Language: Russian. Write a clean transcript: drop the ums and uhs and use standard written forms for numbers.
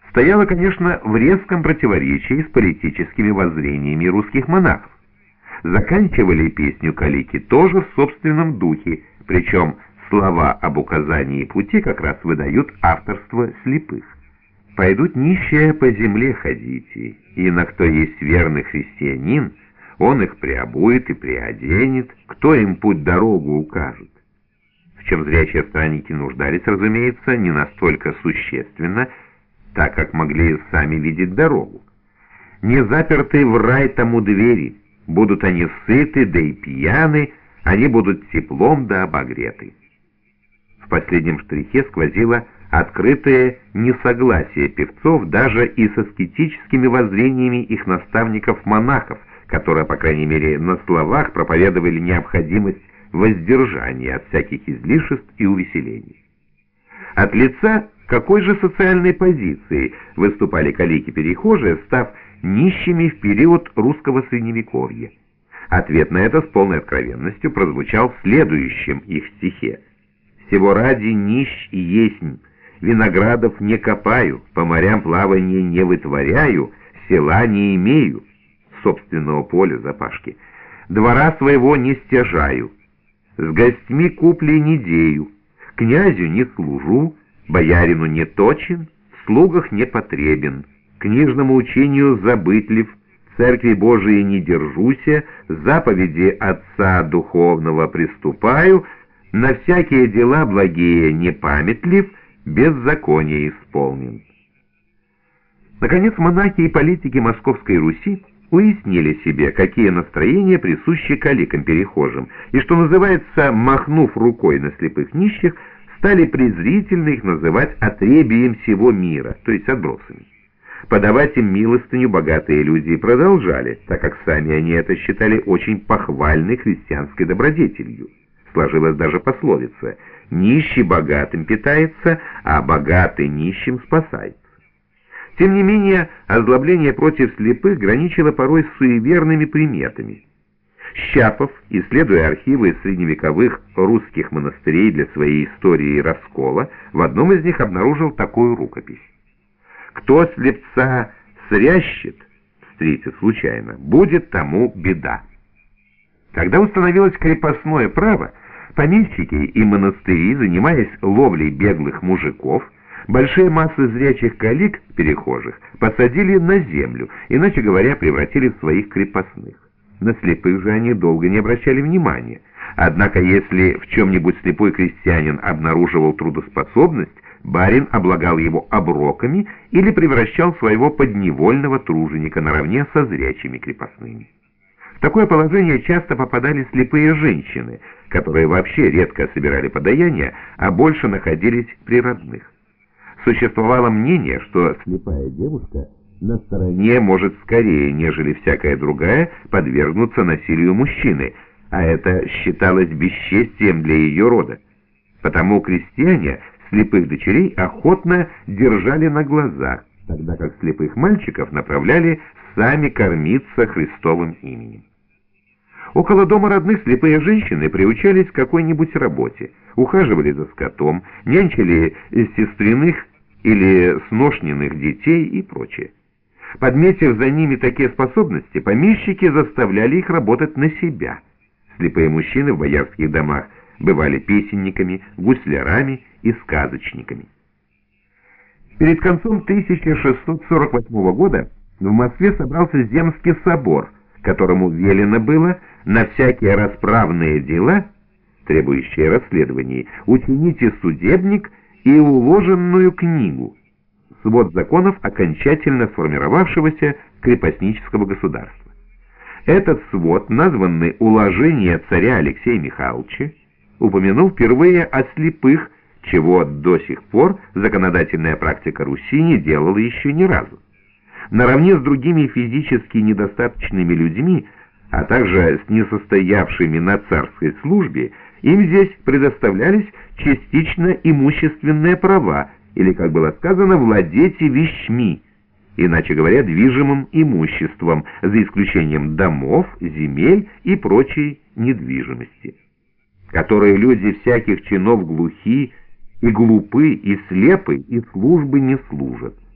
стояла, конечно, в резком противоречии с политическими воззрениями русских монахов. Заканчивали песню калики тоже в собственном духе, причем слова об указании пути как раз выдают авторство слепых. «Пойдут нищие по земле ходите, и на кто есть верный христианин, он их приобует и приоденет, кто им путь-дорогу укажет». В чем зрячие странники нуждались, разумеется, не настолько существенно, так как могли сами видеть дорогу. «Не заперты в рай тому двери, будут они сыты, да и пьяны, они будут теплом да обогреты». В последнем штрихе сквозило открытое несогласие певцов даже и с аскетическими воззрениями их наставников-монахов, которые, по крайней мере, на словах проповедовали необходимость воздержания от всяких излишеств и увеселений. От лица какой же социальной позиции выступали калики-перехожие, став нищими в период русского средневековья? Ответ на это с полной откровенностью прозвучал в следующем их стихе: «Сего ради нищ и есмь, виноградов не копаю, по морям плавания не вытворяю, села не имею, собственного поля запашки, двора своего не стяжаю, с гостьми купли не дею, князю не служу, боярину не точен, в слугах не потребен, книжному учению забытлив, церкви Божией не держуся, заповеди Отца Духовного приступаю, на всякие дела благие не памятлив, беззаконие исполнен». Наконец, монахи и политики Московской Руси уяснили себе, какие настроения присущи каликам-перехожим, и, что называется, махнув рукой на слепых нищих, стали презрительно их называть отребием всего мира, то есть отбросами. Подавать им милостыню богатые люди продолжали, так как сами они это считали очень похвальной христианской добродетелью. Сложилась даже пословица: «Нищий богатым питается, а богатый нищим спасается». Тем не менее, озлобление против слепых граничило порой с суеверными приметами. Щапов, исследуя архивы средневековых русских монастырей для своей истории раскола, в одном из них обнаружил такую рукопись: «Кто слепца срящет, встретит случайно, будет тому беда». Когда установилось крепостное право, помещики и монастыри, занимаясь ловлей беглых мужиков, большие массы зрячих калик-перехожих посадили на землю, иначе говоря, превратили в своих крепостных. На слепых же они долго не обращали внимания. Однако, если в чем-нибудь слепой крестьянин обнаруживал трудоспособность, барин облагал его оброками или превращал своего подневольного труженика наравне со зрячими крепостными. В такое положение часто попадали слепые женщины, которые вообще редко собирали подаяния, а больше находились при родных. Существовало мнение, что слепая девушка на стороне может скорее, нежели всякая другая, подвергнуться насилию мужчины, а это считалось бесчестием для ее рода. Потому крестьяне слепых дочерей охотно держали на глазах, тогда как слепых мальчиков направляли сами кормиться Христовым именем. Около дома родных слепые женщины приучались к какой-нибудь работе, ухаживали за скотом, нянчили сестриных или сношненных детей и прочее. Подметив за ними такие способности, помещики заставляли их работать на себя. Слепые мужчины в боярских домах бывали песенниками, гуслярами и сказочниками. Перед концом 1648 года в Москве собрался Земский собор, которому велено было на всякие расправные дела, требующие расследований, учините судебник и уложенную книгу, свод законов окончательно сформировавшегося крепостнического государства. Этот свод, названный «Уложение царя Алексея Михайловича», упомянул впервые о слепых, чего до сих пор законодательная практика Руси не делала еще ни разу. Наравне с другими физически недостаточными людьми, а также с несостоявшими на царской службе, им здесь предоставлялись частично имущественные права, или, как было сказано, владейте вещми, иначе говоря, движимым имуществом, за исключением домов, земель и прочей недвижимости, которые люди всяких чинов глухи и глупы, и слепы, и службы не служат.